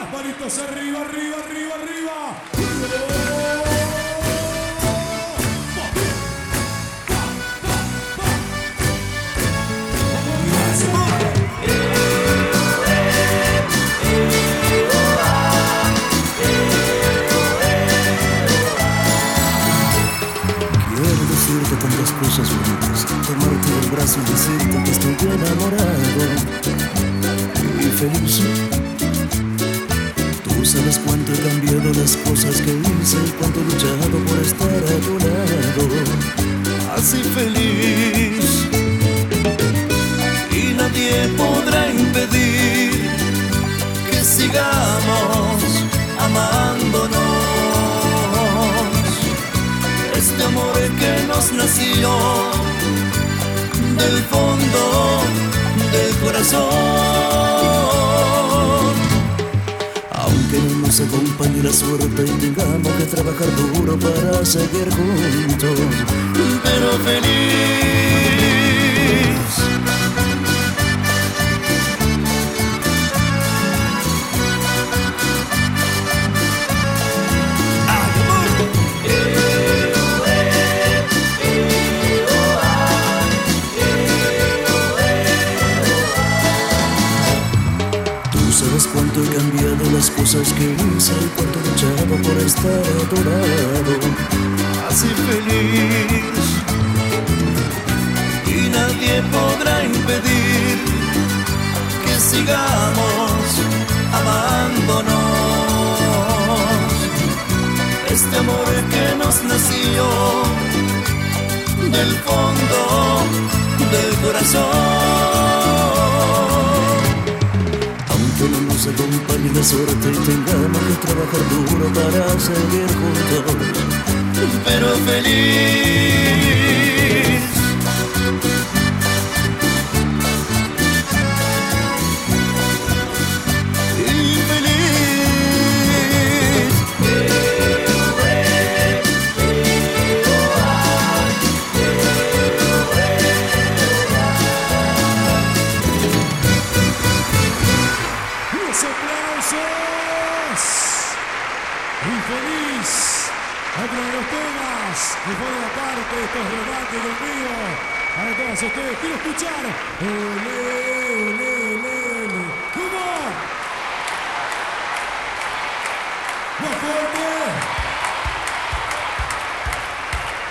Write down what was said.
Manitos arriba, arriba, arriba, arriba. Quiero decirte tantas cosas bonitas, tomarte del brazo y decirte que estoy enamorado y feliz. Tú sabes cuánto he cambiado las cosas que hice y cuánto he luchado por estar a tu lado, así feliz. Y nadie podrá impedir que sigamos amándonos. Este amor que nos nació del fondo del corazón, aunque no nos acompañe la suerte y tengamos que trabajar duro para seguir juntos, pero feliz. Sabes cuánto he cambiado las cosas que hice y cuánto he luchado por estar a tu lado, así feliz. Y nadie podrá impedir que sigamos amándonos. Este amor que nos nació del fondo del corazón, que no nos acompañe la suerte y tengamos que trabajar duro para seguir juntos, pero feliz. Y feliz. Infeliz, otro de los temas que forma parte de estos románticos conmigo. Para todos ustedes, quiero escuchar. Olé, olé, olé, olé. ¿Cómo? ¡Más fuerte!